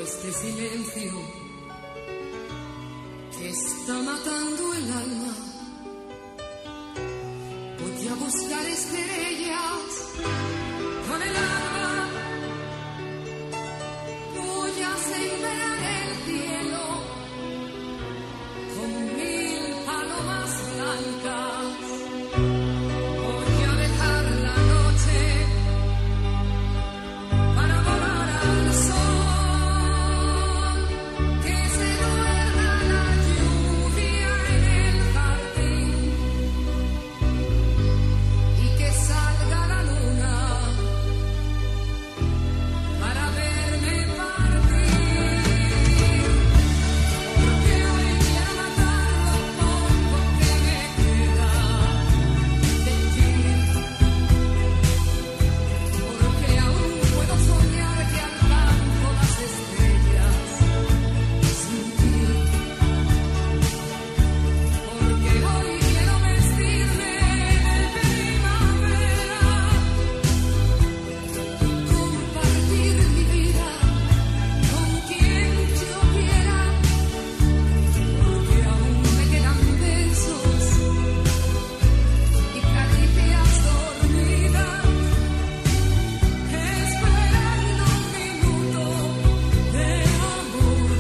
este silencio que está matando el alma. Voy a buscar estrellas con el alma. Voy a sembrar el cielo con 1000 palomas blancas. Voy a dejar la noche para volar al sol. Que se duerma la lluvia en el jardín y que salga la luna para verme partir. Porque hoy quiero matar lo poco que me queda de ti. Porque aún puedo soñar que alcanzo las estrellas sin ti. Porque hoy quiero vestirme de primavera, compartir mi vida con quien yo quiera. Porque aún me quedan besos y caricias dormidas, esperando un minuto de amor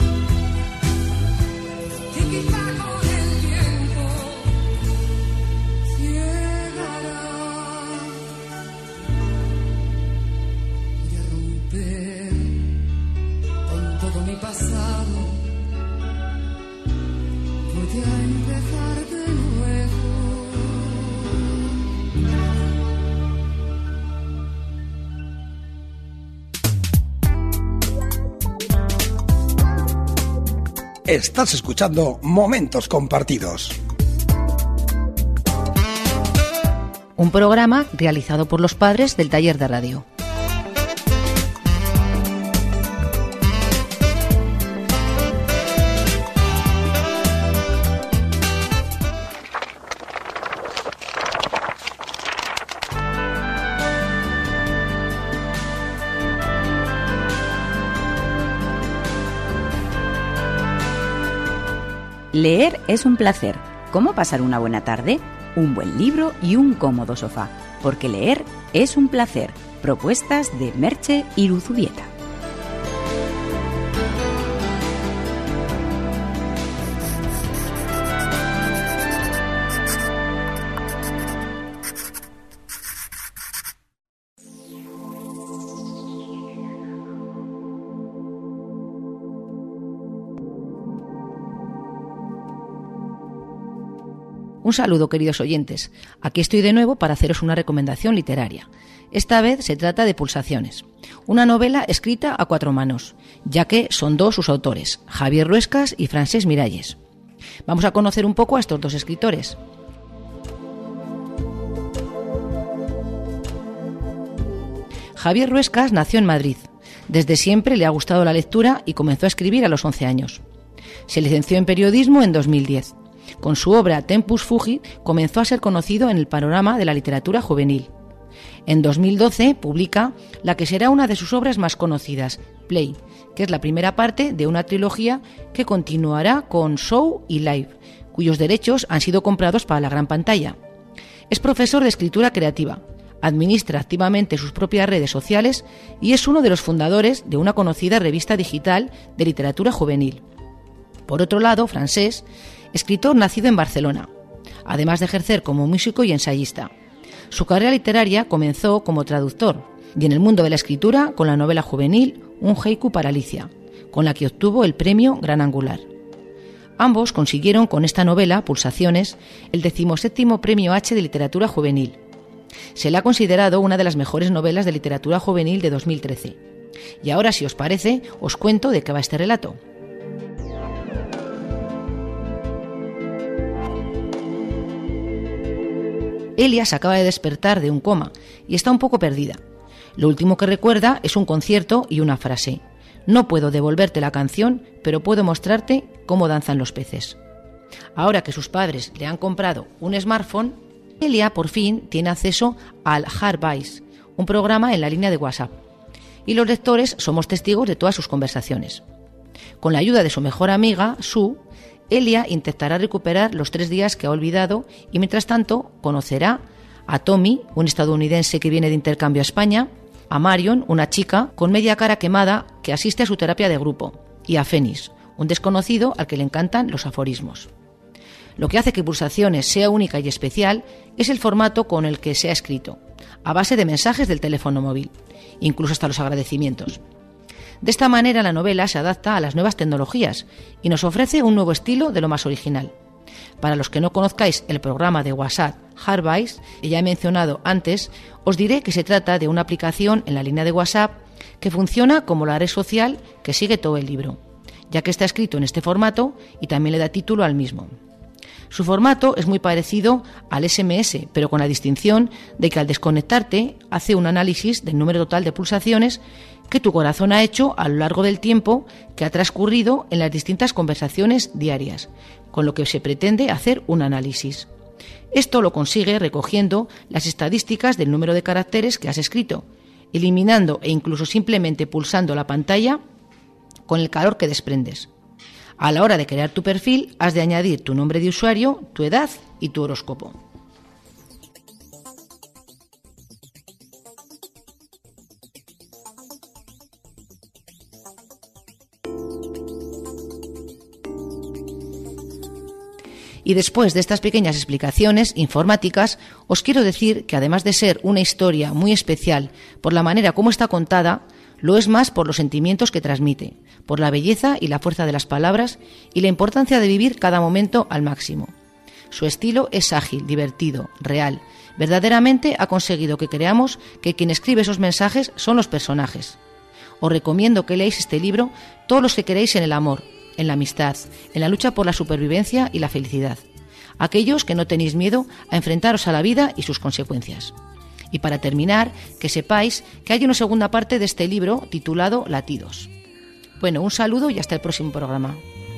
que quizá con el tiempo llegará. Voy a romper con todo mi pasado. Voy a empezar de nuevo. Estás escuchando Momentos Compartidos. Un programa realizado por los padres del taller de radio. Leer es un placer. ¿Cómo pasar una buena tarde? Un buen libro y un cómodo sofá. Porque leer es un placer. Propuestas de Merche Iruzubieta. Un saludo, queridos oyentes. Aquí estoy de nuevo para haceros una recomendación literaria. Esta vez se trata de Pulsaciones, una novela escrita a 4 manos, ya que son 2 sus autores, Javier Ruescas y Francesc Miralles. Vamos a conocer un poco a estos 2 escritores. Javier Ruescas nació en Madrid. Desde siempre le ha gustado la lectura y comenzó a escribir a los 11 años. Se licenció en periodismo en 2010. Con su obra Tempus Fugit comenzó a ser conocido en el panorama de la literatura juvenil. En 2012 publica la que será una de sus obras más conocidas, Play, que es la primera parte de una trilogía que continuará con Show y Live, cuyos derechos han sido comprados para la gran pantalla. Es profesor de escritura creativa, administra activamente sus propias redes sociales y es uno de los fundadores de una conocida revista digital de literatura juvenil. Por otro lado, Francesc, escritor nacido en Barcelona, además de ejercer como músico y ensayista. Su carrera literaria comenzó como traductor y en el mundo de la escritura con la novela juvenil Un haiku para Alicia, con la que obtuvo el premio Gran Angular. Ambos consiguieron con esta novela, Pulsaciones, el 17º Premio H de Literatura Juvenil. Se le ha considerado una de las mejores novelas de literatura juvenil de 2013. Y ahora, si os parece, os cuento de qué va este relato. Elia se acaba de despertar de un coma y está un poco perdida. Lo último que recuerda es un concierto y una frase. No puedo devolverte la canción, pero puedo mostrarte cómo danzan los peces. Ahora que sus padres le han comprado un smartphone, Elia por fin tiene acceso al Hardbase, un programa en la línea de WhatsApp. y los lectores somos testigos de todas sus conversaciones. Con la ayuda de su mejor amiga, Sue, Elia intentará recuperar los 3 días que ha olvidado y mientras tanto conocerá a Tommy, un estadounidense que viene de intercambio a España, a Marion, una chica con media cara quemada que asiste a su terapia de grupo, y a Phoenix, un desconocido al que le encantan los aforismos. Lo que hace que Pulsaciones sea única y especial es el formato con el que se ha escrito, a base de mensajes del teléfono móvil, incluso hasta los agradecimientos. De esta manera la novela se adapta a las nuevas tecnologías y nos ofrece un nuevo estilo de lo más original. Para los que no conozcáis el programa de WhatsApp Hardbase, que ya he mencionado antes, os diré que se trata de una aplicación en la línea de WhatsApp que funciona como la red social que sigue todo el libro, ya que está escrito en este formato y también le da título al mismo. Su formato es muy parecido al SMS, pero con la distinción de que al desconectarte hace un análisis del número total de pulsaciones que tu corazón ha hecho a lo largo del tiempo que ha transcurrido en las distintas conversaciones diarias, con lo que se pretende hacer un análisis. Esto lo consigue recogiendo las estadísticas del número de caracteres que has escrito, eliminando e incluso simplemente pulsando la pantalla con el calor que desprendes. A la hora de crear tu perfil, has de añadir tu nombre de usuario, tu edad y tu horóscopo. Y después de estas pequeñas explicaciones informáticas, os quiero decir que además de ser una historia muy especial por la manera como está contada, lo es más por los sentimientos que transmite, por la belleza y la fuerza de las palabras y la importancia de vivir cada momento al máximo. Su estilo es ágil, divertido, real. Verdaderamente ha conseguido que creamos que quien escribe esos mensajes son los personajes. Os recomiendo que leáis este libro todos los que queréis en el amor, en la amistad, en la lucha por la supervivencia y la felicidad. Aquellos que no tenéis miedo a enfrentaros a la vida y sus consecuencias. Y para terminar, que sepáis que hay una segunda parte de este libro titulado Latidos. Bueno, un saludo y hasta el próximo programa.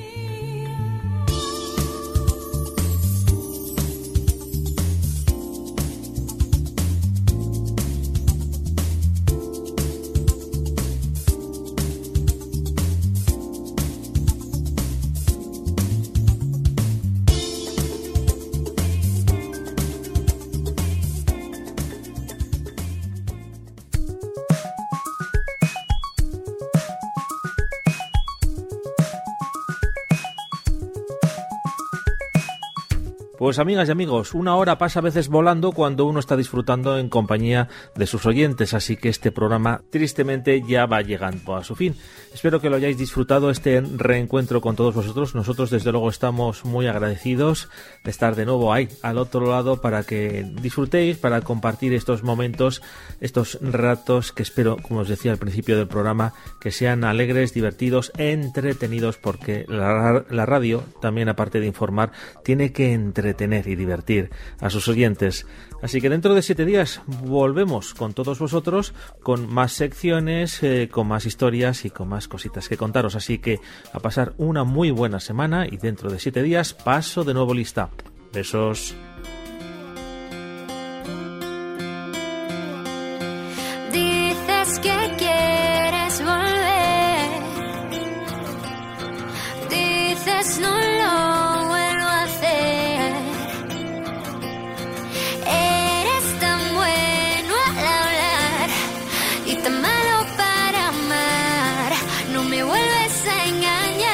Pues amigas y amigos, una hora pasa a veces volando cuando uno está disfrutando en compañía de sus oyentes, así que este programa tristemente ya va llegando a su fin. Espero que lo hayáis disfrutado este reencuentro con todos vosotros. Nosotros desde luego estamos muy agradecidos de estar de nuevo ahí al otro lado para que disfrutéis, para compartir estos momentos, estos ratos que espero, como os decía al principio del programa, que sean alegres, divertidos, entretenidos, porque la radio también, aparte de informar, tiene que entretener y divertir a sus oyentes. Así que dentro de 7 días volvemos con todos vosotros, con más secciones, con más historias y con más cositas que contaros. Así que a pasar una muy buena semana y dentro de 7 días paso de nuevo lista. Besos. Dices que quieres volver. Dices no lo vuelvo a hacer. Eres tan bueno al hablar y tan malo para amar. No me vuelves a engañar,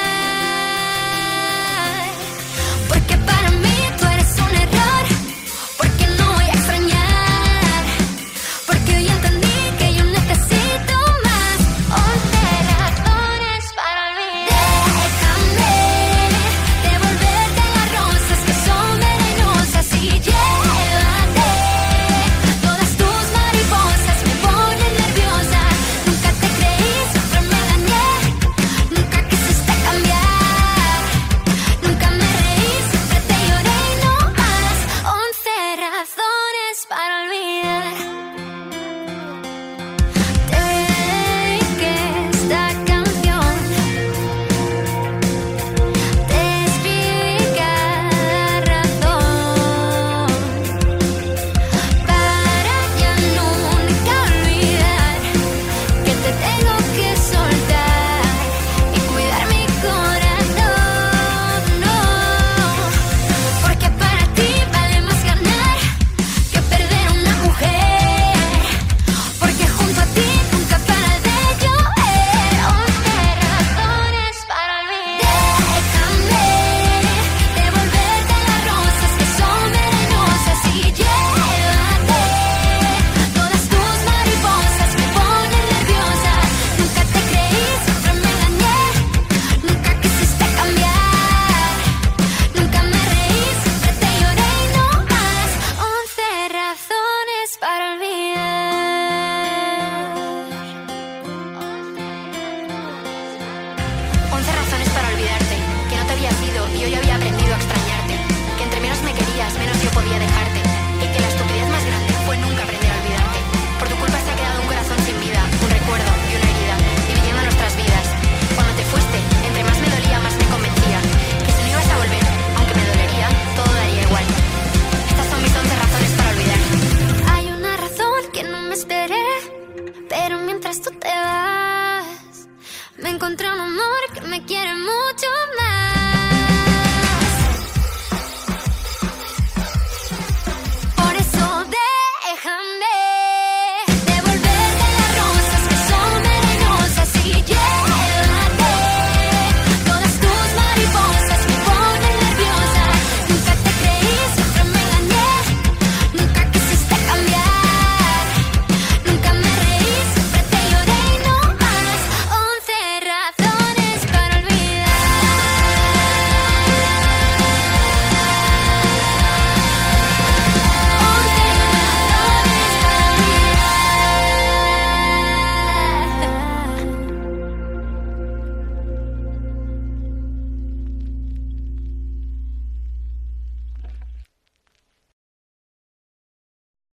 porque para mí tú eres un error, porque no voy a extrañar, porque hoy entendí que yo necesito más 11 razones para olvidar. Déjame devolverte las rosas que son venenosas y llévate todas tus mariposas, me ponen nerviosa. Nunca te creí, siempre me dañé, nunca quise 11 razones para olvidarte, que no te había sido y hoy había aprendido a extrañarte, que entre menos me querías, menos yo podía dejarte, y que la estupidez más grande fue nunca aprender a olvidarte. Por tu culpa se ha quedado un corazón sin vida, un recuerdo y una herida, dividiendo nuestras vidas. Cuando te fuiste, entre más me dolía, más me convencía, que si no ibas a volver, aunque me dolería, todo daría igual. Estas son mis 11 razones para olvidar. Hay una razón que no me esperé, pero mientras tú te vas, me encontré un amor que me quiere mucho.